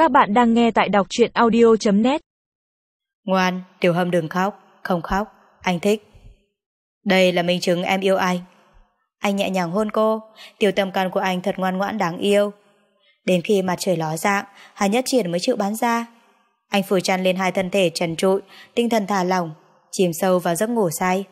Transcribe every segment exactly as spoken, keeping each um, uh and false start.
Các bạn đang nghe tại đọc truyện audio chấm net. Ngoan, Tiểu Hâm đừng khóc, không khóc, anh thích. Đây là minh chứng em yêu anh. Anh nhẹ nhàng hôn cô, tiểu tâm can của anh thật ngoan ngoãn đáng yêu. Đến khi mặt trời ló dạng, Hà Nhất Triển mới chịu bán ra. Anh phủ chăn lên hai thân thể trần trụi, tinh thần thả lỏng, chìm sâu vào giấc ngủ say.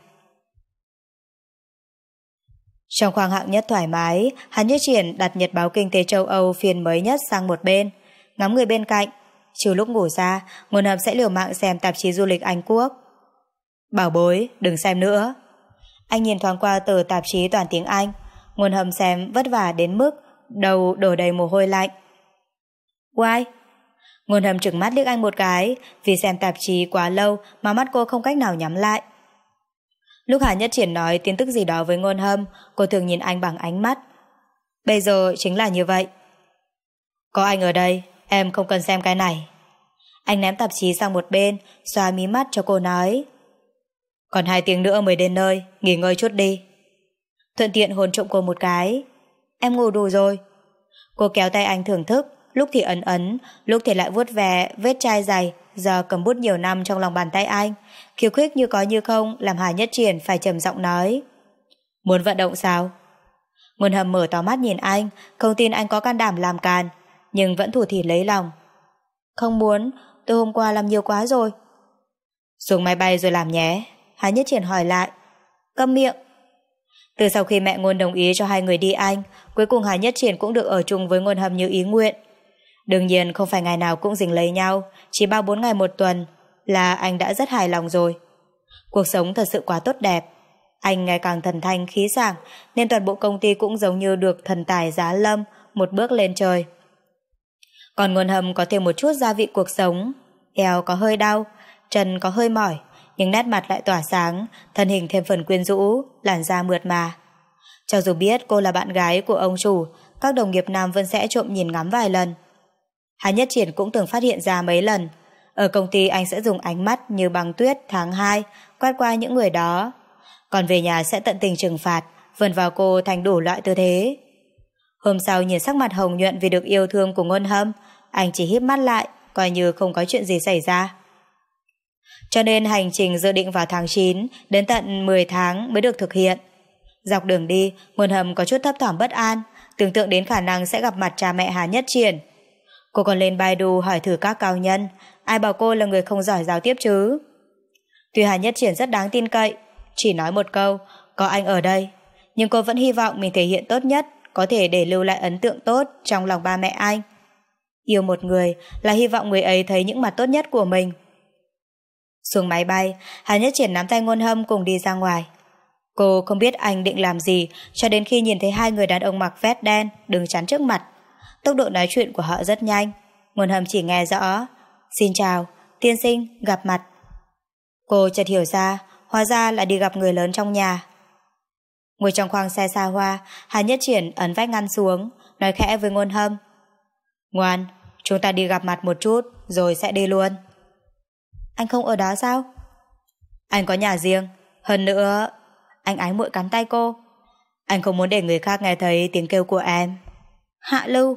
Trong khoang hạng nhất thoải mái, Hà Nhất Triển đặt nhật báo kinh tế châu Âu phiên mới nhất sang một bên, ngắm người bên cạnh. Trừ lúc ngủ ra, Ngôn Hâm sẽ liều mạng xem tạp chí du lịch Anh Quốc. Bảo bối, đừng xem nữa. Anh nhìn thoáng qua tờ tạp chí toàn tiếng Anh. Ngôn Hâm xem vất vả đến mức đầu đổ đầy mồ hôi lạnh. Why? Ngôn Hâm trừng mắt liếc anh một cái, vì xem tạp chí quá lâu mà mắt cô không cách nào nhắm lại. Lúc Hà Nhất Triển nói tin tức gì đó với Ngôn Hâm, cô thường nhìn anh bằng ánh mắt. Bây giờ chính là như vậy. Có anh ở đây, em không cần xem cái này. Anh ném tạp chí sang một bên, xoa mí mắt cho cô nói. Còn hai tiếng nữa mới đến nơi, nghỉ ngơi chút đi. Thuận tiện hôn trộm cô một cái. Em ngủ đủ rồi. Cô kéo tay anh thưởng thức, lúc thì ấn ấn, lúc thì lại vuốt ve vết chai dày giờ cầm bút nhiều năm trong lòng bàn tay anh, khiêu khích như có như không làm Hà Nhất Triển phải trầm giọng nói. Muốn vận động sao? Ngôn Hâm mở to mắt nhìn anh, không tin anh có can đảm làm càn, nhưng vẫn thủ thỉ lấy lòng. Không muốn, tôi hôm qua làm nhiều quá rồi. Xuống máy bay rồi làm nhé. Hà Nhất Triển hỏi lại. Câm miệng. Từ sau khi mẹ Ngôn đồng ý cho hai người đi Anh, cuối cùng Hà Nhất Triển cũng được ở chung với Ngôn Hâm như ý nguyện. Đương nhiên không phải ngày nào cũng dính lấy nhau, chỉ ba bốn ngày một tuần là anh đã rất hài lòng rồi. Cuộc sống thật sự quá tốt đẹp. Anh ngày càng thần thanh khí sảng, nên toàn bộ công ty cũng giống như được thần tài giá lâm, một bước lên trời. Còn Ngôn Hâm có thêm một chút gia vị cuộc sống, eo có hơi đau, chân có hơi mỏi, nhưng nét mặt lại tỏa sáng, thân hình thêm phần quyến rũ, làn da mượt mà. Cho dù biết cô là bạn gái của ông chủ, các đồng nghiệp nam vẫn sẽ trộm nhìn ngắm vài lần. Hà Nhất Triển cũng từng phát hiện ra mấy lần. Ở công ty anh sẽ dùng ánh mắt như băng tuyết tháng hai quét qua những người đó, còn về nhà sẽ tận tình trừng phạt, vần vào cô thành đủ loại tư thế. Hôm sau nhìn sắc mặt hồng nhuận vì được yêu thương của Ngôn Hâm, anh chỉ híp mắt lại, coi như không có chuyện gì xảy ra. Cho nên hành trình dự định vào tháng chín đến tận mười tháng mới được thực hiện. Dọc đường đi, Ngôn Hâm có chút thấp thỏm bất an, tưởng tượng đến khả năng sẽ gặp mặt cha mẹ Hà Nhất Triển. Cô còn lên Baidu hỏi thử các cao nhân, ai bảo cô là người không giỏi giao tiếp chứ. Tuy Hà Nhất Triển rất đáng tin cậy, chỉ nói một câu, có anh ở đây, nhưng cô vẫn hy vọng mình thể hiện tốt nhất, có thể để lưu lại ấn tượng tốt trong lòng ba mẹ anh. Yêu một người là hy vọng người ấy thấy những mặt tốt nhất của mình. Xuống máy bay, Hà Nhất Triển nắm tay Ngôn Hâm cùng đi ra ngoài. Cô không biết anh định làm gì cho đến khi nhìn thấy hai người đàn ông mặc vest đen đứng chắn trước mặt. Tốc độ nói chuyện của họ rất nhanh. Ngôn Hâm chỉ nghe rõ xin chào, tiên sinh, gặp mặt. Cô chợt hiểu ra, hóa ra là đi gặp người lớn trong nhà. Ngồi trong khoang xe xa hoa, Hà Nhất Triển ấn vách ngăn xuống, nói khẽ với Ngôn Hâm. Ngoan, chúng ta đi gặp mặt một chút rồi sẽ đi luôn. Anh không ở đó sao? Anh có nhà riêng. Hơn nữa, anh ái muội cắn tay cô. Anh không muốn để người khác nghe thấy tiếng kêu của em. Hạ Lưu.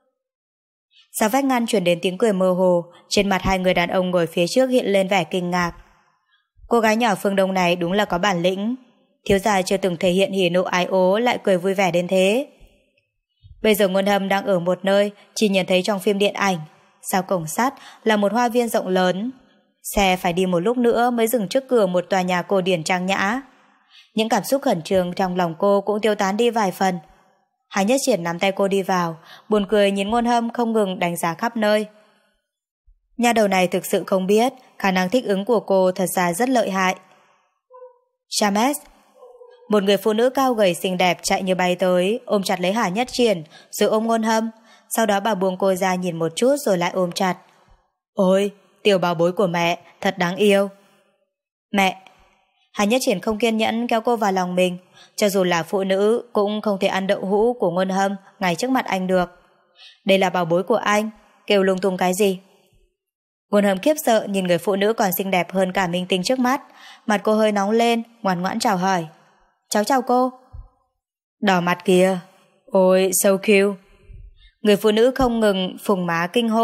Sau vách ngăn truyền đến tiếng cười mơ hồ, trên mặt hai người đàn ông ngồi phía trước hiện lên vẻ kinh ngạc. Cô gái nhỏ phương Đông này đúng là có bản lĩnh. Thiếu gia chưa từng thể hiện hỉ nộ ái ố lại cười vui vẻ đến thế. Bây giờ Ngôn Hâm đang ở một nơi chỉ nhìn thấy trong phim điện ảnh. Sau cổng sắt là một hoa viên rộng lớn. Xe phải đi một lúc nữa mới dừng trước cửa một tòa nhà cổ điển trang nhã. Những cảm xúc khẩn trương trong lòng cô cũng tiêu tán đi vài phần. Hà Nhất Triển nắm tay cô đi vào, buồn cười nhìn Ngôn Hâm không ngừng đánh giá khắp nơi. Nhà đầu này thực sự không biết khả năng thích ứng của cô thật ra rất lợi hại. Chames. Một người phụ nữ cao gầy xinh đẹp chạy như bay tới, ôm chặt lấy Hà Nhất Triển, rồi ôm Ngôn Hâm. Sau đó bà buông cô ra nhìn một chút rồi lại ôm chặt. Ôi, tiểu bảo bối của mẹ, thật đáng yêu. Mẹ. Hà Nhất Triển không kiên nhẫn kéo cô vào lòng mình, cho dù là phụ nữ cũng không thể ăn đậu hũ của Ngôn Hâm ngay trước mặt anh được. Đây là bảo bối của anh, kêu lung tung cái gì? Ngôn Hâm khiếp sợ nhìn người phụ nữ còn xinh đẹp hơn cả minh tinh trước mắt, mặt cô hơi nóng lên, ngoan ngoãn chào hỏi. Cháu chào cô. Đỏ mặt kìa. Ôi, so cute. Người phụ nữ không ngừng phùng má kinh hô.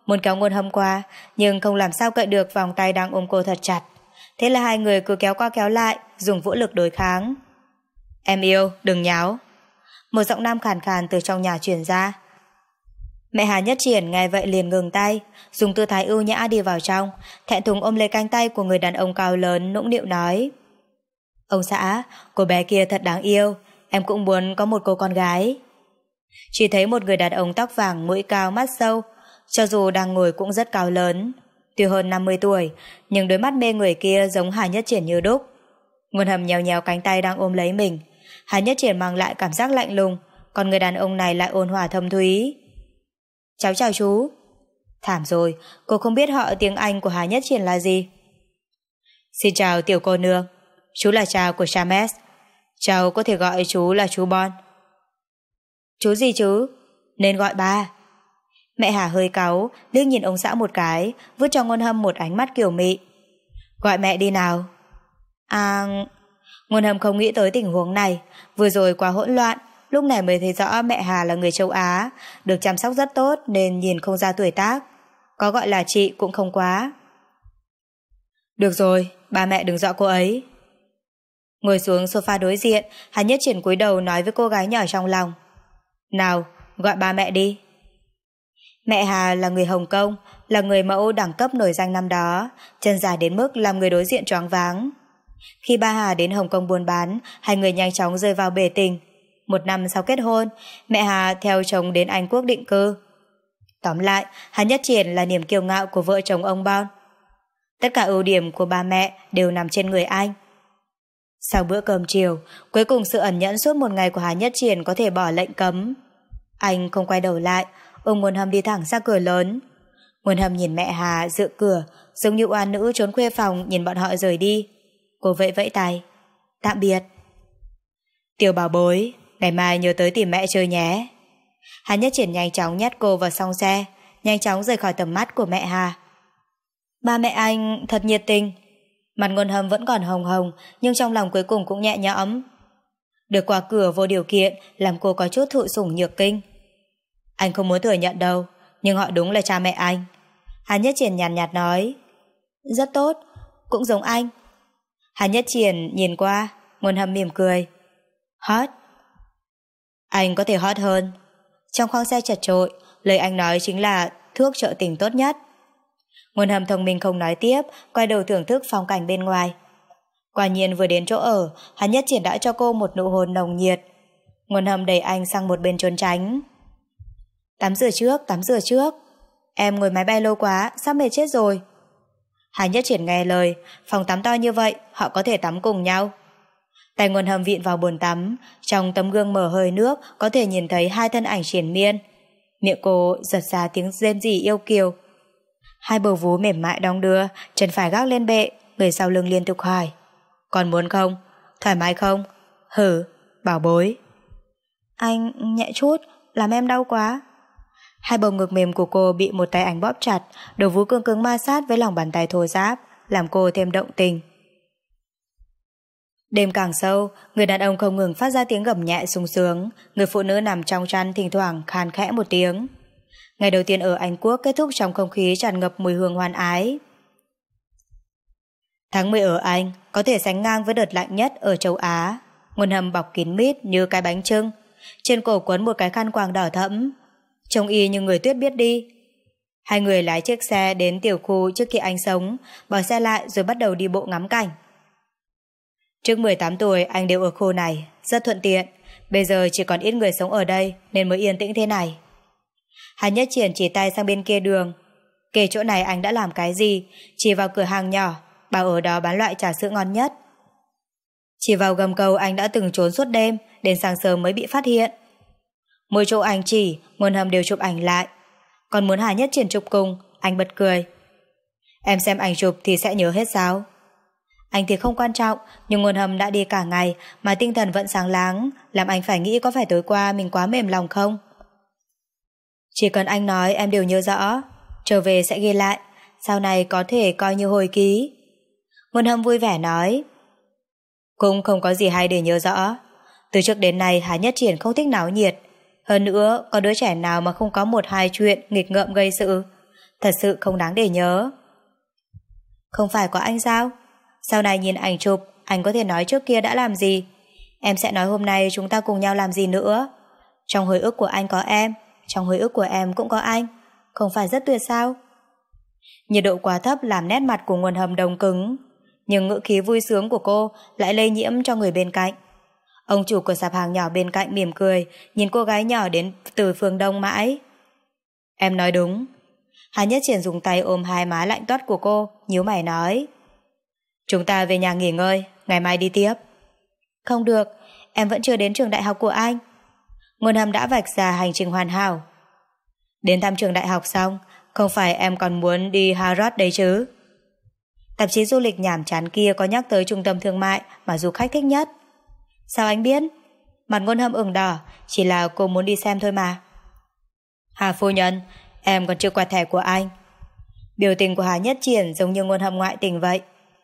muốn kéo Ngôn Hâm qua, nhưng không làm sao cậy được vòng tay đang ôm cô thật chặt. Thế là hai người cứ kéo qua kéo lại, dùng vũ lực đối kháng. Em yêu, đừng nháo. Một giọng nam khàn khàn từ trong nhà truyền ra. Mẹ Hà Nhất Triển nghe vậy liền ngừng tay, dùng tư thái ưu nhã đi vào trong, thẹn thùng ôm lấy cánh tay của người đàn ông cao lớn, nũng nịu nói: Ông xã, cô bé kia thật đáng yêu, em cũng muốn có một cô con gái. Chỉ thấy một người đàn ông tóc vàng, mũi cao, mắt sâu, cho dù đang ngồi cũng rất cao lớn. Tuy hơn năm mươi tuổi, nhưng đôi mắt mê người kia giống Hà Nhất Triển như đúc. Ngôn Hâm nhéo nhéo cánh tay đang ôm lấy mình. Hà Nhất Triển mang lại cảm giác lạnh lùng, còn người đàn ông này lại ôn hòa thâm thúy. Cháu chào chú. Thảm rồi, cô không biết họ tiếng Anh của Hà Nhất Triển là gì. Xin chào tiểu cô nương, chú là cha của Chames. Cháu có thể gọi chú là chú Bon. Chú gì chứ? Nên gọi ba. Mẹ Hà hơi cáu, liếc nhìn ông xã một cái, vứt cho Ngôn Hâm một ánh mắt kiều mị. Gọi mẹ đi nào. À... Ngôn Hâm không nghĩ tới tình huống này, vừa rồi quá hỗn loạn, lúc này mới thấy rõ mẹ Hà là người châu Á, được chăm sóc rất tốt nên nhìn không ra tuổi tác. Có gọi là chị cũng không quá. Được rồi, ba mẹ đừng dọa cô ấy. Ngồi xuống sofa đối diện, Hà Nhất Triển cúi đầu nói với cô gái nhỏ trong lòng. Nào, gọi ba mẹ đi. Mẹ Hà là người Hồng Kông, là người mẫu đẳng cấp nổi danh năm đó, chân dài đến mức làm người đối diện choáng váng. Khi ba Hà đến Hồng Kông buôn bán, hai người nhanh chóng rơi vào bể tình. Một năm sau kết hôn, mẹ Hà theo chồng đến Anh Quốc định cư. Tóm lại, Hà Nhất Triển là niềm kiêu ngạo của vợ chồng ông Bon. Tất cả ưu điểm của ba mẹ đều nằm trên người anh. Sau bữa cơm chiều, cuối cùng sự ẩn nhẫn suốt một ngày của Hà Nhất Triển có thể bỏ lệnh cấm. Anh không quay đầu lại, ôm Ngôn Hâm đi thẳng ra cửa lớn. Ngôn Hâm nhìn mẹ Hà dựa cửa, giống như oan nữ trốn khuê phòng nhìn bọn họ rời đi. Cô vẫy vẫy tay. Tạm biệt. Tiểu bảo bối, ngày mai nhớ tới tìm mẹ chơi nhé. Hà Nhất Triển nhanh chóng nhét cô vào song xe, nhanh chóng rời khỏi tầm mắt của mẹ Hà. Ba mẹ anh thật nhiệt tình. Mặt Ngôn Hâm vẫn còn hồng hồng, nhưng trong lòng cuối cùng cũng nhẹ nhõm. Được qua cửa vô điều kiện làm cô có chút thụ sủng nhược kinh. Anh không muốn thừa nhận đâu, nhưng họ đúng là cha mẹ anh. Hà Nhất Triển nhàn nhạt, nhạt nói. Rất tốt, cũng giống anh. Hà Nhất Triển nhìn qua, Ngôn Hâm mỉm cười. Hot. Anh có thể hot hơn. Trong khoang xe chật chội, lời anh nói chính là thuốc trợ tình tốt nhất. Ngôn Hâm thông minh không nói tiếp, quay đầu thưởng thức phong cảnh bên ngoài. Quả nhiên vừa đến chỗ ở, Hà Nhất Triển đã cho cô một nụ hôn nồng nhiệt. Ngôn Hâm đẩy anh sang một bên trốn tránh. Tắm rửa trước, tắm rửa trước. Em ngồi máy bay lâu quá, sắp mệt chết rồi. Hà Nhất Triển nghe lời, phòng tắm to như vậy, họ có thể tắm cùng nhau. Tay Ngôn Hâm vịn vào bồn tắm, trong tấm gương mở hơi nước có thể nhìn thấy hai thân ảnh triền miên. Miệng cô giật ra tiếng rên rỉ yêu kiều. Hai bờ vú mềm mại đong đưa, chân phải gác lên bệ, người sau lưng liên tục hỏi. Còn muốn không? Thoải mái không? Hử, bảo bối. Anh nhẹ chút, làm em đau quá. Hai bầu ngực mềm của cô bị một tay anh bóp chặt, đầu vú cương cứng ma sát với lòng bàn tay thô ráp, làm cô thêm động tình. Đêm càng sâu, người đàn ông không ngừng phát ra tiếng gầm nhẹ sung sướng, người phụ nữ nằm trong chăn thỉnh thoảng khan khẽ một tiếng. Ngày đầu tiên ở Anh Quốc kết thúc trong không khí tràn ngập mùi hương hoan ái. Tháng mười ở Anh có thể sánh ngang với đợt lạnh nhất ở châu Á. Ngôn Hâm bọc kín mít như cái bánh chưng, trên cổ quấn một cái khăn quàng đỏ thẫm, trông y như người tuyết biết đi. Hai người lái chiếc xe đến tiểu khu trước khi anh sống, bỏ xe lại rồi bắt đầu đi bộ ngắm cảnh. Trước mười tám tuổi anh đều ở khu này, rất thuận tiện. Bây giờ chỉ còn ít người sống ở đây nên mới yên tĩnh thế này. Hà Nhất Triển chỉ tay sang bên kia đường. Kể chỗ này anh đã làm cái gì, chỉ vào cửa hàng nhỏ, bảo ở đó bán loại trà sữa ngon nhất. Chỉ vào gầm cầu anh đã từng trốn suốt đêm, đến sáng sớm mới bị phát hiện. Mỗi chỗ anh chỉ, Ngôn Hâm đều chụp ảnh lại. Còn muốn Hà Nhất Triển chụp cùng, anh bật cười. Em xem ảnh chụp thì sẽ nhớ hết sao? Anh thì không quan trọng, nhưng Ngôn Hâm đã đi cả ngày mà tinh thần vẫn sáng láng, làm anh phải nghĩ có phải tối qua mình quá mềm lòng không? Chỉ cần anh nói em đều nhớ rõ, trở về sẽ ghi lại, sau này có thể coi như hồi ký. Ngôn Hâm vui vẻ nói. Cũng không có gì hay để nhớ rõ. Từ trước đến nay Hà Nhất Triển không thích náo nhiệt. Hơn nữa, có đứa trẻ nào mà không có một hai chuyện nghịch ngợm gây sự. thật sự không đáng để nhớ. Không phải có anh sao? Sau này nhìn ảnh chụp, anh có thể nói trước kia đã làm gì. Em sẽ nói hôm nay chúng ta cùng nhau làm gì nữa. Trong hồi ức của anh có em, trong hồi ức của em cũng có anh. Không phải rất tuyệt sao? Nhiệt độ quá thấp làm nét mặt của Nguồn Hầm đông cứng, nhưng ngữ khí vui sướng của cô lại lây nhiễm cho người bên cạnh. Ông chủ của sạp hàng nhỏ bên cạnh mỉm cười, nhìn cô gái nhỏ đến từ phương Đông mãi. Em nói đúng. Hà Nhất Triển dùng tay ôm hai má lạnh toát của cô, nhíu mày nói. Chúng ta về nhà nghỉ ngơi, ngày mai đi tiếp. Không được, em vẫn chưa đến trường đại học của anh. Nguồn Hầm đã vạch ra hành trình hoàn hảo. Đến thăm trường đại học xong, không phải em còn muốn đi Harvard đấy chứ? Tạp chí du lịch nhảm chán kia có nhắc tới trung tâm thương mại mà du khách thích nhất. Sao anh biết? Mặt Nguồn Hầm ửng đỏ, chỉ là cô muốn đi xem thôi mà. Hà phu nhân, em còn chưa quẹt thẻ của anh. Biểu tình của Hà Nhất Triển giống như Nguồn Hầm ngoại tình vậy.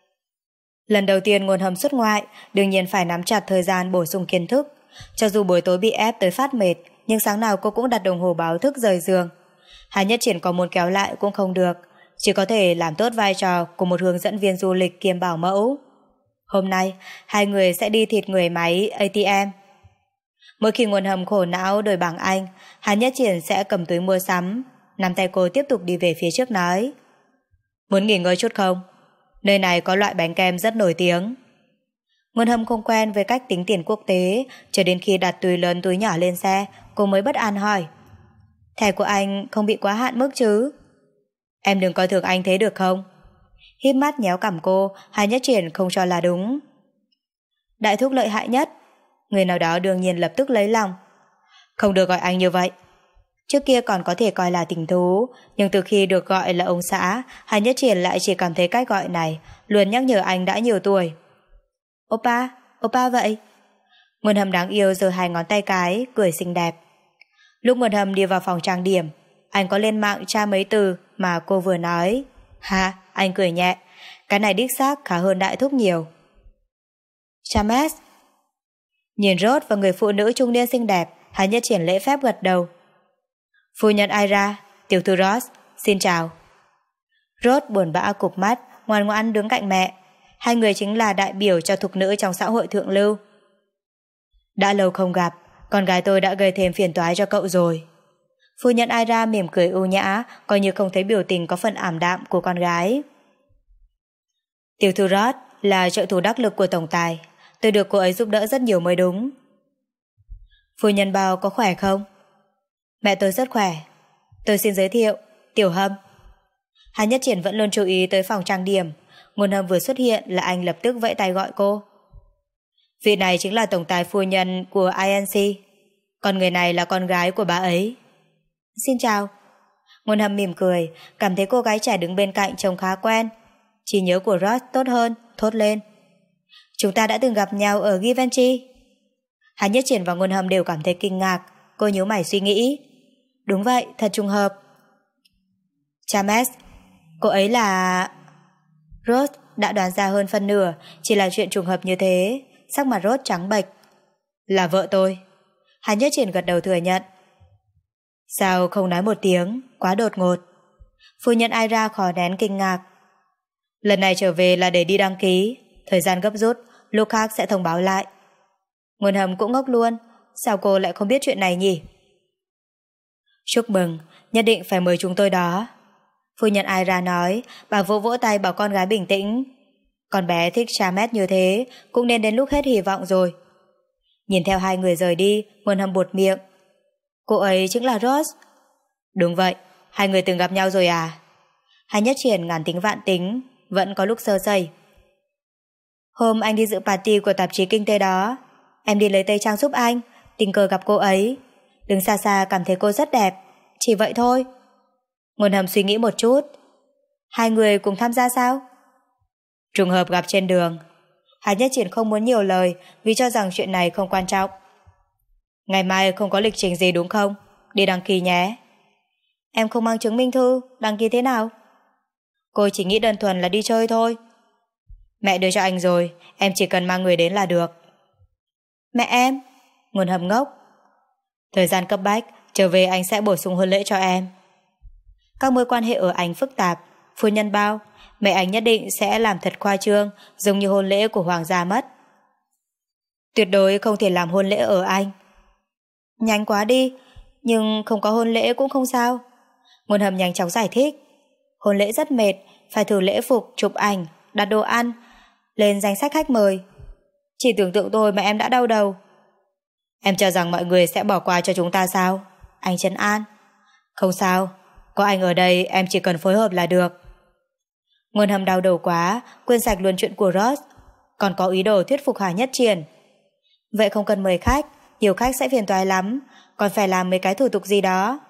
Lần đầu tiên Nguồn Hầm xuất ngoại, đương nhiên phải nắm chặt thời gian bổ sung kiến thức. Cho dù buổi tối bị ép tới phát mệt, nhưng sáng nào cô cũng đặt đồng hồ báo thức rời giường. Hà Nhất Triển có muốn kéo lại cũng không được, chỉ có thể làm tốt vai trò của một hướng dẫn viên du lịch kiêm bảo mẫu. Hôm nay, hai người sẽ đi thịt người máy a tê em. Mỗi khi Nguồn Hầm khổ não đổi bảng Anh, Hà Nhất Triển sẽ cầm túi mua sắm, nắm tay cô tiếp tục đi về phía trước nói. Muốn nghỉ ngơi chút không? Nơi này có loại bánh kem rất nổi tiếng. Nguồn Hầm không quen với cách tính tiền quốc tế, cho đến khi đặt túi lớn túi nhỏ lên xe, cô mới bất an hỏi. Thẻ của anh không bị quá hạn mức chứ? Em đừng coi thường anh thế được không? Híp mắt nhéo cằm cô, Hà Nhất Triển không cho là đúng. Đại thúc lợi hại nhất. Người nào đó đương nhiên lập tức lấy lòng. Không được gọi anh như vậy. Trước kia còn có thể coi là tình thú, nhưng từ khi được gọi là ông xã, Hà Nhất Triển lại chỉ cảm thấy cách gọi này luôn nhắc nhở anh đã nhiều tuổi. Oppa, oppa vậy? Nguồn Hầm đáng yêu giơ hai ngón tay cái, cười xinh đẹp. Lúc Nguồn Hầm đi vào phòng trang điểm, anh có lên mạng tra mấy từ mà cô vừa nói. Ha, anh cười nhẹ. Cái này đích xác khá hơn đại thúc nhiều. Chames. Nhìn Rốt và người phụ nữ trung niên xinh đẹp, Hà Nhất Triển lễ phép gật đầu. Phu nhân Ira, tiểu thư Ross, xin chào. Rốt buồn bã cụp mắt, ngoan ngoãn đứng cạnh mẹ. Hai người chính là đại biểu cho thục nữ trong xã hội thượng lưu. Đã lâu không gặp, con gái tôi đã gây thêm phiền toái cho cậu rồi. Phu nhân Ira mỉm cười ưu nhã, coi như không thấy biểu tình có phần ảm đạm của con gái. Tiểu thư Ross là trợ thủ đắc lực của tổng tài. Tôi được cô ấy giúp đỡ rất nhiều mới đúng. Phu nhân Bao có khỏe không? Mẹ tôi rất khỏe. Tôi xin giới thiệu, Tiểu Hâm. Hà Nhất Triển vẫn luôn chú ý tới phòng trang điểm. Nguồn Hầm vừa xuất hiện là anh lập tức vẫy tay gọi cô. Vị này chính là tổng tài phu nhân của i en xê. Còn người này là con gái của bà ấy. Xin chào. Nguồn Hầm mỉm cười, cảm thấy cô gái trẻ đứng bên cạnh trông khá quen. Trí nhớ của Ross tốt hơn, thốt lên. Chúng ta đã từng gặp nhau ở Givenchy. Hà Nhất Triển và Nguồn Hầm đều cảm thấy kinh ngạc. Cô nhíu mày suy nghĩ. Đúng vậy, thật trùng hợp. Chames, cô ấy là... Rose đã đoán ra hơn phân nửa, chỉ là chuyện trùng hợp như thế. Sắc mặt Rose trắng bệch. Là vợ tôi. Hà Nhất Triển gật đầu thừa nhận. Sao không nói một tiếng, quá đột ngột. Phu nhân Ira khó nén kinh ngạc. Lần này trở về là để đi đăng ký. Thời gian gấp rút, lúc khác sẽ thông báo lại. Nguồn Hầm cũng ngốc luôn. Sao cô lại không biết chuyện này nhỉ? Chúc mừng, nhất định phải mời chúng tôi đó. Phu nhân Ira nói, bà vỗ vỗ tay bảo con gái bình tĩnh. Con bé thích Chames như thế, cũng nên đến lúc hết hy vọng rồi. Nhìn theo hai người rời đi, Nguồn Hầm buột miệng. Cô ấy chính là Rose. Đúng vậy, hai người từng gặp nhau rồi à? Hà Nhất Triển ngàn tính vạn tính, vẫn có lúc sơ sẩy. Hôm anh đi dự party của tạp chí kinh tế đó, em đi lấy tây trang giúp anh, tình cờ gặp cô ấy. Đứng xa xa cảm thấy cô rất đẹp, chỉ vậy thôi. Nguồn Hầm suy nghĩ một chút. Hai người cùng tham gia sao? Trùng hợp gặp trên đường. Hà Nhất Triển không muốn nhiều lời vì cho rằng chuyện này không quan trọng. Ngày mai không có lịch trình gì đúng không? Đi đăng ký nhé. Em không mang chứng minh thư, đăng ký thế nào? Cô chỉ nghĩ đơn thuần là đi chơi thôi. Mẹ đưa cho anh rồi, em chỉ cần mang người đến là được. Mẹ em? Nguồn Hầm ngốc. Thời gian cấp bách, trở về anh sẽ bổ sung hôn lễ cho em. Các mối quan hệ ở Anh phức tạp. Phu nhân bao, mẹ anh nhất định sẽ làm thật khoa trương, giống như hôn lễ của hoàng gia mất. Tuyệt đối không thể làm hôn lễ ở Anh. Nhanh quá đi, nhưng không có hôn lễ cũng không sao. Ngôn Hâm nhanh chóng giải thích. Hôn lễ rất mệt, phải thử lễ phục, chụp ảnh, đặt đồ ăn, lên danh sách khách mời. Chỉ tưởng tượng thôi mà em đã đau đầu. Em cho rằng mọi người sẽ bỏ qua cho chúng ta sao? Anh trấn an. Không sao, có anh ở đây em chỉ cần phối hợp là được. Ngôn Hâm đau đầu quá, quên sạch luôn chuyện của Ross, còn có ý đồ thuyết phục Hà Nhất Triển. Vậy không cần mời khách, nhiều khách sẽ phiền toái lắm, còn phải làm mấy cái thủ tục gì đó.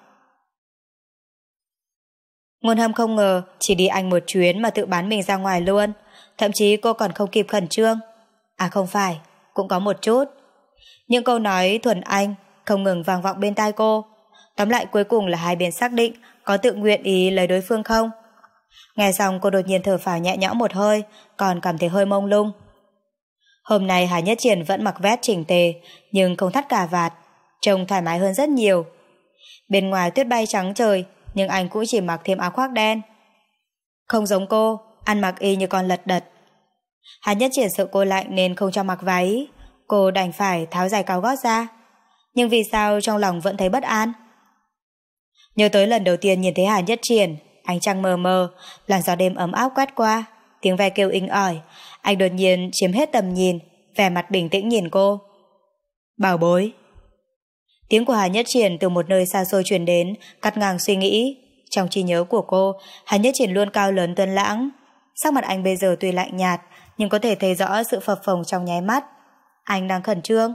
Ngôn Hâm không ngờ chỉ đi Anh một chuyến mà tự bán mình ra ngoài luôn, thậm chí cô còn không kịp khẩn trương. À không phải, cũng có một chút. Những câu nói thuần Anh không ngừng vang vọng bên tai cô. Tóm lại cuối cùng là hai bên xác định có tự nguyện ý lấy đối phương không. Nghe xong cô đột nhiên thở phào nhẹ nhõm một hơi, còn cảm thấy hơi mông lung. Hôm nay Hà Nhất Triển vẫn mặc vest chỉnh tề, nhưng không thắt cà vạt, trông thoải mái hơn rất nhiều. Bên ngoài tuyết bay trắng trời, nhưng anh cũng chỉ mặc thêm áo khoác đen. Không giống cô, ăn mặc y như con lật đật. Hà Nhất Triển sợ cô lạnh nên không cho mặc váy, cô đành phải tháo giày cao gót ra. Nhưng vì sao trong lòng vẫn thấy bất an? Nhớ tới lần đầu tiên nhìn thấy Hà Nhất Triển, ánh trăng mờ mờ, làn gió đêm ấm áp quét qua, tiếng ve kêu inh ỏi, anh đột nhiên chiếm hết tầm nhìn, vẻ mặt bình tĩnh nhìn cô. Bảo bối. Tiếng của Hà Nhất Triển từ một nơi xa xôi truyền đến, cắt ngang suy nghĩ. Trong trí nhớ của cô, Hà Nhất Triển luôn cao lớn tuấn lãng. Sắc mặt anh bây giờ tuy lạnh nhạt, nhưng có thể thấy rõ sự phập phồng trong nháy mắt. Anh đang khẩn trương.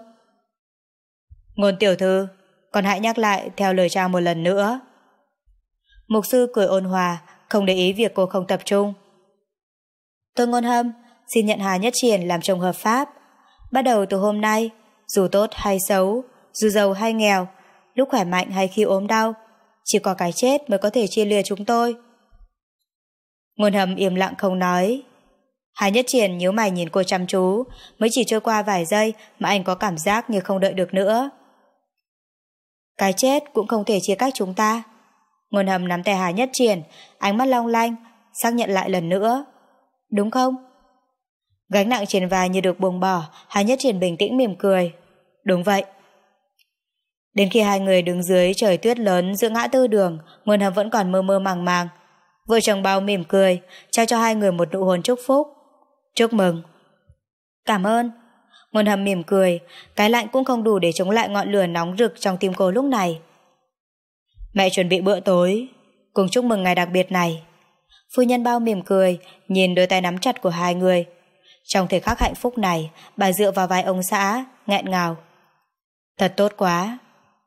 Ngôn tiểu thư, còn hãy nhắc lại theo lời chào một lần nữa. Mục sư cười ôn hòa, không để ý việc cô không tập trung. Tôi Ngôn Hâm, xin nhận Hà Nhất Triển làm chồng hợp pháp. Bắt đầu từ hôm nay, dù tốt hay xấu, dù giàu hay nghèo, lúc khỏe mạnh hay khi ốm đau, chỉ có cái chết mới có thể chia lìa chúng tôi. Ngôn Hâm im lặng không nói. Hà Nhất Triển nhíu mày nhìn cô chăm chú, mới chỉ trôi qua vài giây mà anh có cảm giác như không đợi được nữa. Cái chết cũng không thể chia cách chúng ta. Ngôn Hâm nắm tay Hà Nhất Triển, ánh mắt long lanh, xác nhận lại lần nữa. Đúng không? Gánh nặng trên vai như được buông bỏ, Hà Nhất Triển bình tĩnh mỉm cười. Đúng vậy. Đến khi hai người đứng dưới trời tuyết lớn giữa ngã tư đường, Ngôn Hâm vẫn còn mơ mơ màng màng. Vợ chồng Bao mỉm cười, trao cho hai người một nụ hôn chúc phúc. Chúc mừng. Cảm ơn. Ngôn Hâm mỉm cười, cái lạnh cũng không đủ để chống lại ngọn lửa nóng rực trong tim cô lúc này. Mẹ chuẩn bị bữa tối, cùng chúc mừng ngày đặc biệt này. Phu nhân Bao mỉm cười, nhìn đôi tay nắm chặt của hai người. Trong thời khắc hạnh phúc này, bà dựa vào vai ông xã, nghẹn ngào. Thật tốt quá.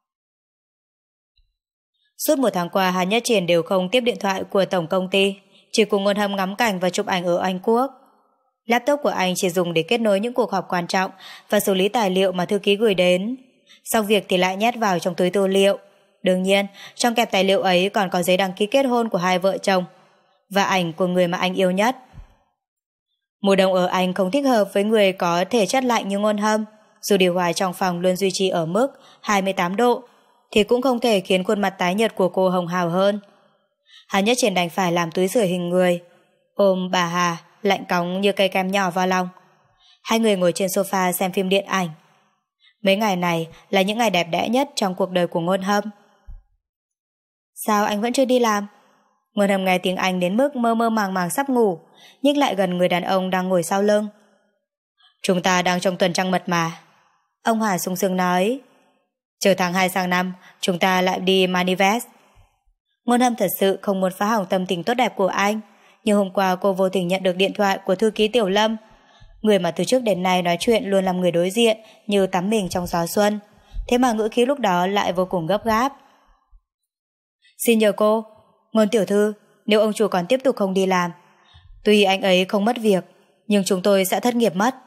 Suốt một tháng qua, Hà Nhất Triển đều không tiếp điện thoại của tổng công ty, chỉ cùng Ngôn Hâm ngắm cảnh và chụp ảnh ở Anh Quốc. Laptop của anh chỉ dùng để kết nối những cuộc họp quan trọng và xử lý tài liệu mà thư ký gửi đến. Xong việc thì lại nhét vào trong túi tư liệu. Đương nhiên, trong kẹp tài liệu ấy còn có giấy đăng ký kết hôn của hai vợ chồng và ảnh của người mà anh yêu nhất. Mùa đông ở Anh không thích hợp với người có thể chất lạnh như Ngôn Hâm. Dù điều hòa trong phòng luôn duy trì ở mức hai mươi tám độ, thì cũng không thể khiến khuôn mặt tái nhợt của cô hồng hào hơn. Hà Nhất Triển đành phải làm túi sưởi hình người, ôm bà Hà, lạnh cóng như cây kem nhỏ vào lòng. Hai người ngồi trên sofa xem phim điện ảnh. Mấy ngày này là những ngày đẹp đẽ nhất trong cuộc đời của Ngôn Hâm. Sao anh vẫn chưa đi làm? Ngôn Hâm nghe tiếng Anh đến mức mơ mơ màng màng sắp ngủ, nhích lại gần người đàn ông đang ngồi sau lưng. Chúng ta đang trong tuần trăng mật mà. Ông Hà sung sướng nói. Chờ tháng hai sang năm, chúng ta lại đi Manifest. Ngôn Hâm thật sự không muốn phá hỏng tâm tình tốt đẹp của anh, nhưng hôm qua cô vô tình nhận được điện thoại của thư ký Tiểu Lâm, người mà từ trước đến nay nói chuyện luôn làm người đối diện như tắm mình trong gió xuân. Thế mà ngữ khí lúc đó lại vô cùng gấp gáp. Xin nhờ cô, Ngôn tiểu thư, nếu ông chủ còn tiếp tục không đi làm, tuy anh ấy không mất việc, nhưng chúng tôi sẽ thất nghiệp mất.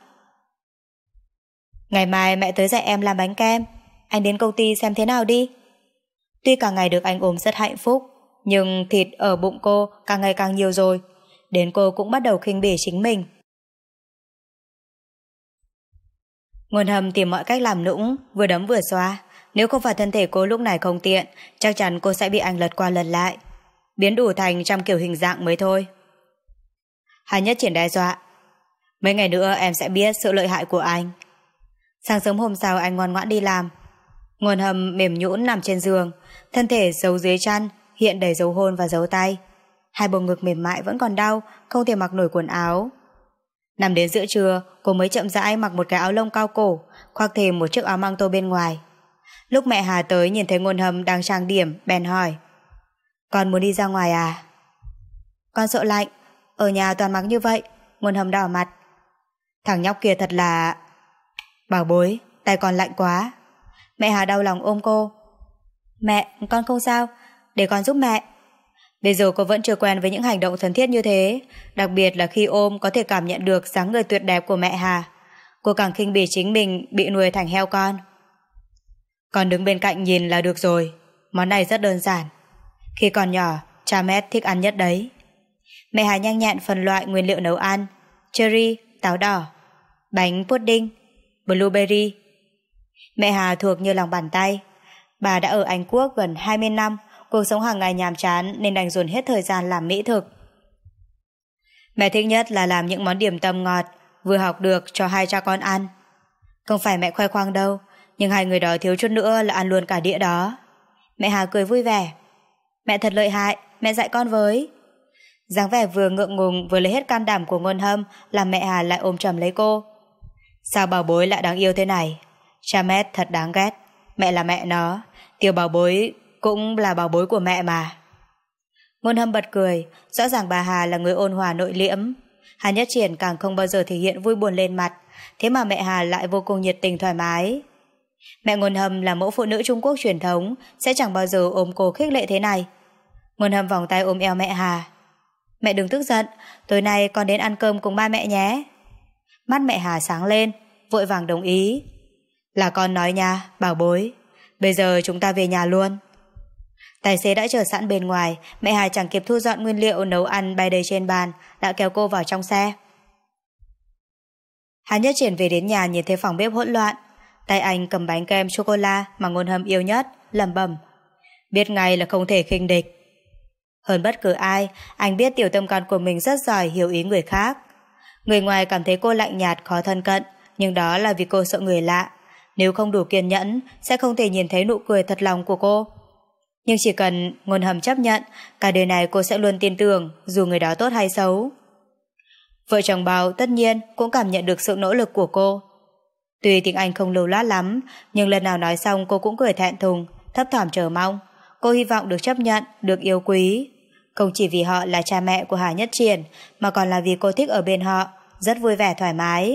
Ngày mai mẹ tới dạy em làm bánh kem, anh đến công ty xem thế nào đi. Tuy cả ngày được anh ôm rất hạnh phúc, nhưng thịt ở bụng cô càng ngày càng nhiều rồi, đến cô cũng bắt đầu khinh bỉ chính mình. Ngôn Hâm tìm mọi cách làm nũng, vừa đấm vừa xoa. Nếu không phải thân thể cô lúc này không tiện, chắc chắn cô sẽ bị anh lật qua lật lại. biến đủ thành trăm kiểu hình dạng mới thôi. Hà Nhất Triển đe dọa, mấy ngày nữa em sẽ biết sự lợi hại của anh. Sáng sớm hôm sau anh ngoan ngoãn đi làm. Nguồn Hâm mềm nhũn nằm trên giường, thân thể giấu dưới chăn, hiện đầy dấu hôn và dấu tay. Hai bầu ngực mềm mại vẫn còn đau, không thể mặc nổi quần áo. Nằm đến giữa trưa, cô mới chậm rãi mặc một cái áo lông cao cổ, khoác thêm một chiếc áo măng tô bên ngoài. Lúc mẹ Hà tới nhìn thấy Nguồn Hâm đang trang điểm, bèn hỏi, con muốn đi ra ngoài à? Con sợ lạnh, ở nhà toàn mặc như vậy. Nguồn Hâm đỏ mặt. Thằng nhóc kia thật là... Bảo bối, tay con lạnh quá. Mẹ Hà đau lòng ôm cô. Mẹ, con không sao, để con giúp mẹ. Bây giờ cô vẫn chưa quen với những hành động thân thiết như thế, đặc biệt là khi ôm có thể cảm nhận được dáng người tuyệt đẹp của mẹ Hà. Cô càng khinh bỉ chính mình bị nuôi thành heo con. Con đứng bên cạnh nhìn là được rồi, món này rất đơn giản. Khi còn nhỏ, cha mẹ thích ăn nhất đấy. Mẹ Hà nhanh nhẹn phân loại nguyên liệu nấu ăn: cherry, táo đỏ, bánh pudding, blueberry. Mẹ Hà thuộc như lòng bàn tay. Bà đã ở Anh Quốc gần hai mươi năm, cuộc sống hàng ngày nhàm chán nên đành dồn hết thời gian làm mỹ thực. Mẹ thích nhất là làm những món điểm tâm ngọt, vừa học được cho hai cha con ăn. Không phải mẹ khoe khoang đâu, nhưng hai người đó thiếu chút nữa là ăn luôn cả đĩa đó. Mẹ Hà cười vui vẻ. Mẹ thật lợi hại, mẹ dạy con với. Dáng vẻ vừa ngượng ngùng vừa lấy hết can đảm của Nguồn Hâm làm mẹ Hà lại ôm chầm lấy cô. Sao bảo bối lại đáng yêu thế này? Cha mẹ thật đáng ghét. Mẹ là mẹ nó, tiểu bảo bối cũng là bảo bối của mẹ mà. Nguồn Hâm bật cười. Rõ ràng bà Hà là người ôn hòa nội liễm. Hà Nhất Triển càng không bao giờ thể hiện vui buồn lên mặt, thế mà mẹ Hà lại vô cùng nhiệt tình thoải mái. Mẹ Nguồn Hâm là mẫu phụ nữ Trung Quốc truyền thống, sẽ chẳng bao giờ ôm cô khích lệ thế này. Nguồn Hâm vòng tay ôm eo mẹ Hà. Mẹ đừng tức giận, tối nay con đến ăn cơm cùng ba mẹ nhé. Mắt mẹ Hà sáng lên, vội vàng đồng ý. Là con nói nha, bảo bối. Bây giờ chúng ta về nhà luôn. Tài xế đã chờ sẵn bên ngoài, mẹ Hà chẳng kịp thu dọn nguyên liệu nấu ăn bay đầy trên bàn, đã kéo cô vào trong xe. Hà Nhất Triển về đến nhà nhìn thấy phòng bếp hỗn loạn. Tay anh cầm bánh kem sô-cô-la mà Nguồn Hâm yêu nhất, lẩm bẩm. Biết ngay là không thể khinh địch. Hơn bất cứ ai, anh biết tiểu tâm can của mình rất giỏi hiểu ý người khác. Người ngoài cảm thấy cô lạnh nhạt khó thân cận, nhưng đó là vì cô sợ người lạ. Nếu không đủ kiên nhẫn, sẽ không thể nhìn thấy nụ cười thật lòng của cô. Nhưng chỉ cần Nguồn Hâm chấp nhận, cả đời này cô sẽ luôn tin tưởng, dù người đó tốt hay xấu. Vợ chồng Bao tất nhiên cũng cảm nhận được sự nỗ lực của cô. Tuy tiếng Anh không lưu loát lắm, nhưng lần nào nói xong cô cũng cười thẹn thùng, thấp thỏm chờ mong. Cô hy vọng được chấp nhận, được yêu quý. Không chỉ vì họ là cha mẹ của Hà Nhất Triển, mà còn là vì cô thích ở bên họ, rất vui vẻ thoải mái.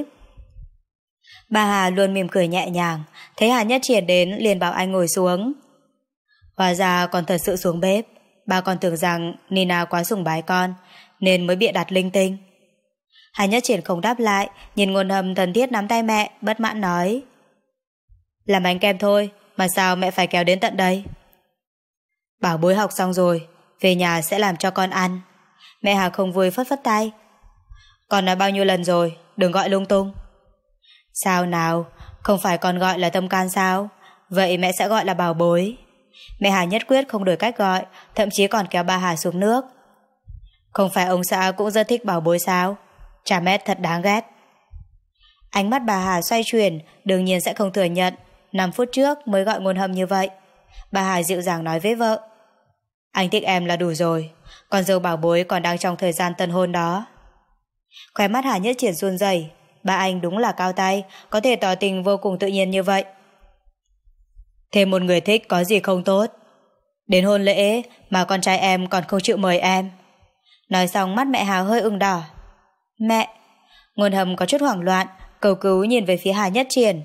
Bà Hà luôn mỉm cười nhẹ nhàng, thấy Hà Nhất Triển đến liền bảo anh ngồi xuống. Hóa ra còn thật sự xuống bếp. Bà còn tưởng rằng Nina quá sủng bái con, nên mới bịa đặt linh tinh. Hà Nhất Triển không đáp lại, nhìn Nguồn Hâm thân thiết nắm tay mẹ, bất mãn nói. Làm bánh kem thôi, mà sao mẹ phải kéo đến tận đây? Bảo bối học xong rồi, về nhà sẽ làm cho con ăn. Mẹ Hà không vui phất phất tay. Con nói bao nhiêu lần rồi, đừng gọi lung tung. Sao nào, không phải con gọi là tâm can sao? Vậy mẹ sẽ gọi là bảo bối. Mẹ Hà nhất quyết không đổi cách gọi, thậm chí còn kéo bà Hà xuống nước. Không phải ông xã cũng rất thích bảo bối sao? Cha mẹ thật đáng ghét. Ánh mắt bà Hà xoay chuyển, đương nhiên sẽ không thừa nhận năm phút trước mới gọi Nguồn Hâm như vậy. Bà Hà dịu dàng nói với vợ. Anh thích em là đủ rồi, con dâu bảo bối còn đang trong thời gian tân hôn đó. Khóe mắt Hà Nhất Triển run rẩy. Ba anh đúng là cao tay, có thể tỏ tình vô cùng tự nhiên như vậy. Thêm một người thích có gì không tốt. Đến hôn lễ mà con trai em còn không chịu mời em. Nói xong mắt mẹ Hà hơi ửng đỏ. Mẹ! Nguồn Hâm có chút hoảng loạn, cầu cứu nhìn về phía Hà Nhất Triển.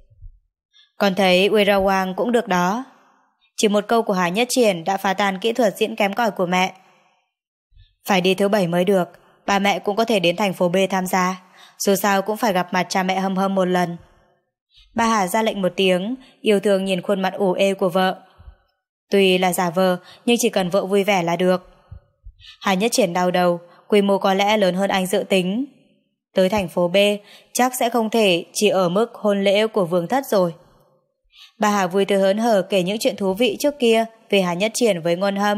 Con thấy Uera Wang cũng được đó. Chỉ một câu của Hà Nhất Triển đã phá tan kỹ thuật diễn kém cỏi của mẹ. Phải đi thứ bảy mới được, ba mẹ cũng có thể đến thành phố B tham gia, dù sao cũng phải gặp mặt cha mẹ Hâm Hâm một lần. Bà Hà ra lệnh một tiếng, yêu thương nhìn khuôn mặt ủ ê của vợ. Tuy là giả vờ, nhưng chỉ cần vợ vui vẻ là được. Hà Nhất Triển đau đầu, quy mô có lẽ lớn hơn anh dự tính. Tới thành phố B, chắc sẽ không thể chỉ ở mức hôn lễ của vương thất rồi. Bà Hà vui tươi hớn hở kể những chuyện thú vị trước kia về Hà Nhất Triển với Nguồn Hâm.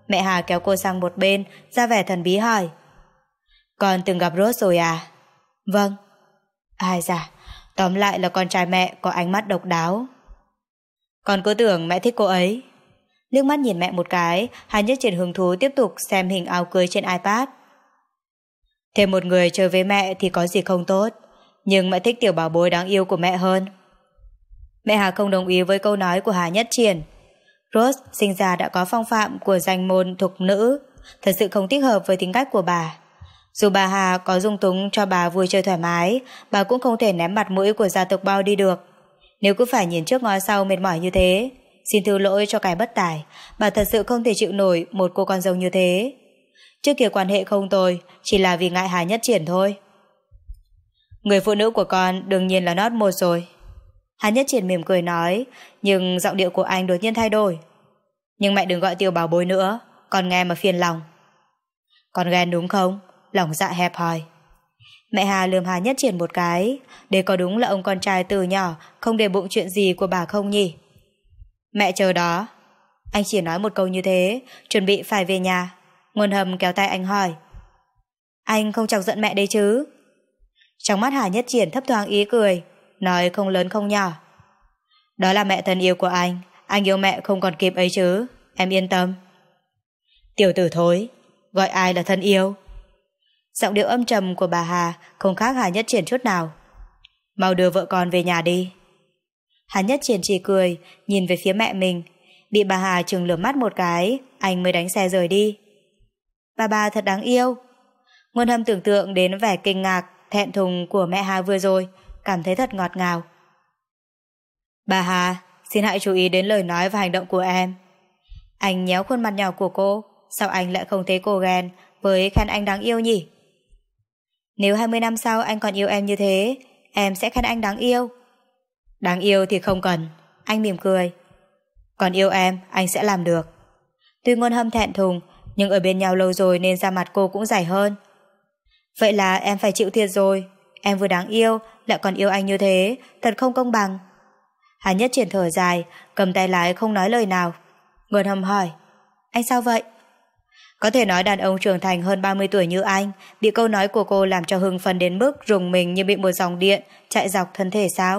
Mẹ Hà kéo cô sang một bên, ra vẻ thần bí hỏi. Con từng gặp Rose rồi à? Vâng. Ai da, tóm lại là con trai mẹ có ánh mắt độc đáo. Con cứ tưởng mẹ thích cô ấy. Liếc mắt nhìn mẹ một cái, Hà Nhất Triển hứng thú tiếp tục xem hình áo cưới trên iPad. Thêm một người chơi với mẹ thì có gì không tốt, nhưng mẹ thích tiểu bảo bối đáng yêu của mẹ hơn. Mẹ Hà không đồng ý với câu nói của Hà Nhất Triển. Rose sinh ra đã có phong phạm của danh môn thục nữ, thật sự không thích hợp với tính cách của bà. Dù bà Hà có dung túng cho bà vui chơi thoải mái, bà cũng không thể ném mặt mũi của gia tộc bao đi được. Nếu cứ phải nhìn trước ngó sau mệt mỏi như thế, xin thứ lỗi cho cái bất tài, bà thật sự không thể chịu nổi một cô con dâu như thế. Trước kia quan hệ không tồi, chỉ là vì ngại Hà Nhất Triển thôi. Người phụ nữ của con đương nhiên là nót một rồi. Hà Nhất Triển mỉm cười nói, nhưng giọng điệu của anh đột nhiên thay đổi. Nhưng mẹ đừng gọi tiểu bảo bối nữa, con nghe mà phiền lòng. Con ghen đúng không? Lòng dạ hẹp hòi. Mẹ Hà lườm Hà Nhất Triển một cái. Đây có đúng là ông con trai từ nhỏ không để bụng chuyện gì của bà không nhỉ? Mẹ chờ đó. Anh chỉ nói một câu như thế, chuẩn bị phải về nhà. Nguồn Hầm kéo tay anh hỏi. Anh không chọc giận mẹ đấy chứ? Trong mắt Hà Nhất Triển thấp thoáng ý cười, nói không lớn không nhỏ. Đó là mẹ thân yêu của anh, anh yêu mẹ không còn kịp ấy chứ, em yên tâm. Tiểu tử thối, gọi ai là thân yêu? Giọng điệu âm trầm của bà Hà không khác Hà Nhất Triển chút nào. Mau đưa vợ con về nhà đi. Hà Nhất Triển chỉ cười, nhìn về phía mẹ mình. Bị bà Hà trừng lườm mắt một cái, anh mới đánh xe rời đi. Bà bà thật đáng yêu. Nguồn Hầm tưởng tượng đến vẻ kinh ngạc, thẹn thùng của mẹ Hà vừa rồi, cảm thấy thật ngọt ngào. Bà Hà, xin hãy chú ý đến lời nói và hành động của em. Anh nhéo khuôn mặt nhỏ của cô, sao anh lại không thấy cô ghen với khen anh đáng yêu nhỉ? Nếu hai mươi năm sau anh còn yêu em như thế, em sẽ khen anh đáng yêu. Đáng yêu thì không cần, anh mỉm cười. Còn yêu em, anh sẽ làm được. Tuy Nguồn Hâm thẹn thùng, nhưng ở bên nhau lâu rồi nên da mặt cô cũng dày hơn. Vậy là em phải chịu thiệt rồi. Em vừa đáng yêu, lại còn yêu anh như thế, thật không công bằng. Hà Nhất Triển thở dài, cầm tay lái không nói lời nào. Nguồn Hâm hỏi, anh sao vậy? Có thể nói đàn ông trưởng thành hơn ba mươi tuổi như anh, bị câu nói của cô làm cho hưng phấn đến mức rùng mình như bị một dòng điện chạy dọc thân thể sao?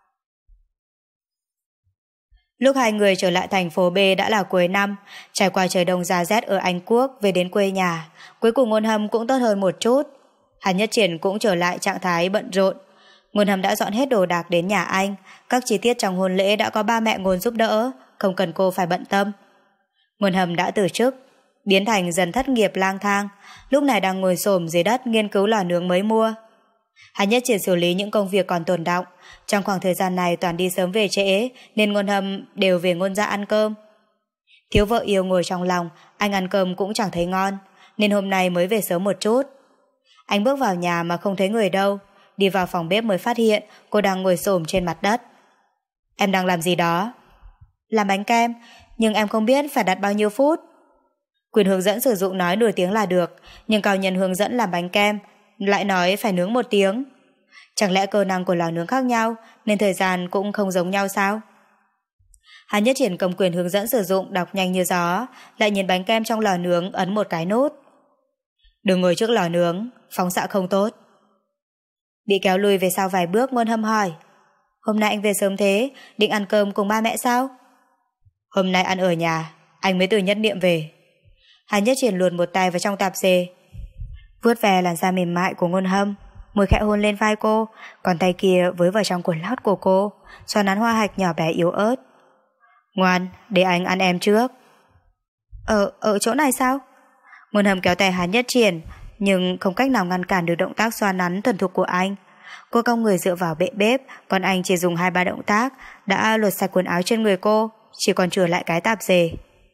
Lúc hai người trở lại thành phố B đã là cuối năm, trải qua trời đông giá rét ở Anh Quốc về đến quê nhà, cuối cùng Nguồn Hâm cũng tốt hơn một chút. Hà Nhất Triển cũng trở lại trạng thái bận rộn. Nguồn Hâm đã dọn hết đồ đạc đến nhà anh, các chi tiết trong hôn lễ đã có ba mẹ Nguồn giúp đỡ, không cần cô phải bận tâm. Nguồn Hâm đã từ chức, biến thành dần thất nghiệp lang thang, lúc này đang ngồi xổm dưới đất nghiên cứu lò nướng mới mua. Hà Nhất Triển xử lý những công việc còn tồn đọng, trong khoảng thời gian này toàn đi sớm về trễ nên Nguồn Hâm đều về Nguồn gia ăn cơm. Thiếu vợ yêu ngồi trong lòng, anh ăn cơm cũng chẳng thấy ngon, nên hôm nay mới về sớm một chút. Anh bước vào nhà mà không thấy người đâu, đi vào phòng bếp mới phát hiện cô đang ngồi xổm trên mặt đất. Em đang làm gì đó? Làm bánh kem, nhưng em không biết phải đặt bao nhiêu phút. Quyền hướng dẫn sử dụng nói nửa tiếng là được, nhưng cao nhân hướng dẫn làm bánh kem lại nói phải nướng một tiếng. Chẳng lẽ cơ năng của lò nướng khác nhau nên thời gian cũng không giống nhau sao? Hà Nhất Triển cầm quyền hướng dẫn sử dụng đọc nhanh như gió, lại nhìn bánh kem trong lò nướng ấn một cái nút. Đừng ngồi trước lò nướng, phóng xạ không tốt. Bị kéo lùi về sau vài bước, Nguồn Hâm hỏi, hôm nay anh về sớm thế, định ăn cơm cùng ba mẹ sao? Hôm nay ăn ở nhà, anh mới từ Nhất Niệm về. Hà Nhất Triển luồn một tay vào trong tạp dề, vuốt ve làn da mềm mại của Nguồn Hâm, môi khẽ hôn lên vai cô, còn tay kia với vào trong quần lót của cô, xoa nắn hoa hạch nhỏ bé yếu ớt. Ngoan, để anh ăn em trước. Ở, ở chỗ này sao? Nguồn Hâm kéo tay Hà Nhất Triển, nhưng không cách nào ngăn cản được động tác xoa nắn thuần thục của anh. Cô cong người dựa vào bệ bếp, còn anh chỉ dùng hai ba động tác đã lột sạch quần áo trên người cô, chỉ còn chừa lại cái tạp dề.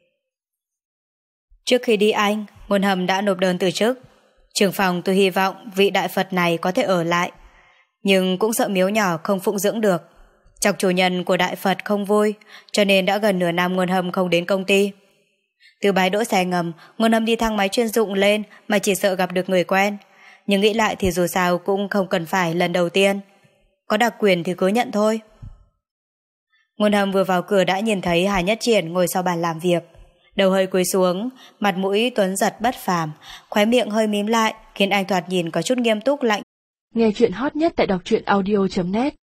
Trước khi đi anh, Nguồn Hâm đã nộp đơn từ chức. Trưởng phòng tôi hy vọng vị đại Phật này có thể ở lại, nhưng cũng sợ miếu nhỏ không phụng dưỡng được. Chọc chủ nhân của đại Phật không vui, cho nên đã gần nửa năm Nguồn Hâm không đến công ty. Từ bãi đỗ xe ngầm, Nguồn Hâm đi thang máy chuyên dụng lên mà chỉ sợ gặp được người quen. Nhưng nghĩ lại thì dù sao cũng không cần phải lần đầu tiên. Có đặc quyền thì cứ nhận thôi. Nguồn Hâm vừa vào cửa đã nhìn thấy Hà Nhất Triển ngồi sau bàn làm việc. Đầu hơi cúi xuống, mặt mũi Tuấn Giật bất phàm, khóe miệng hơi mím lại, khiến anh thoạt nhìn có chút nghiêm túc lạnh. Nghe chuyện hot nhất tại đọc truyện audio chấm net.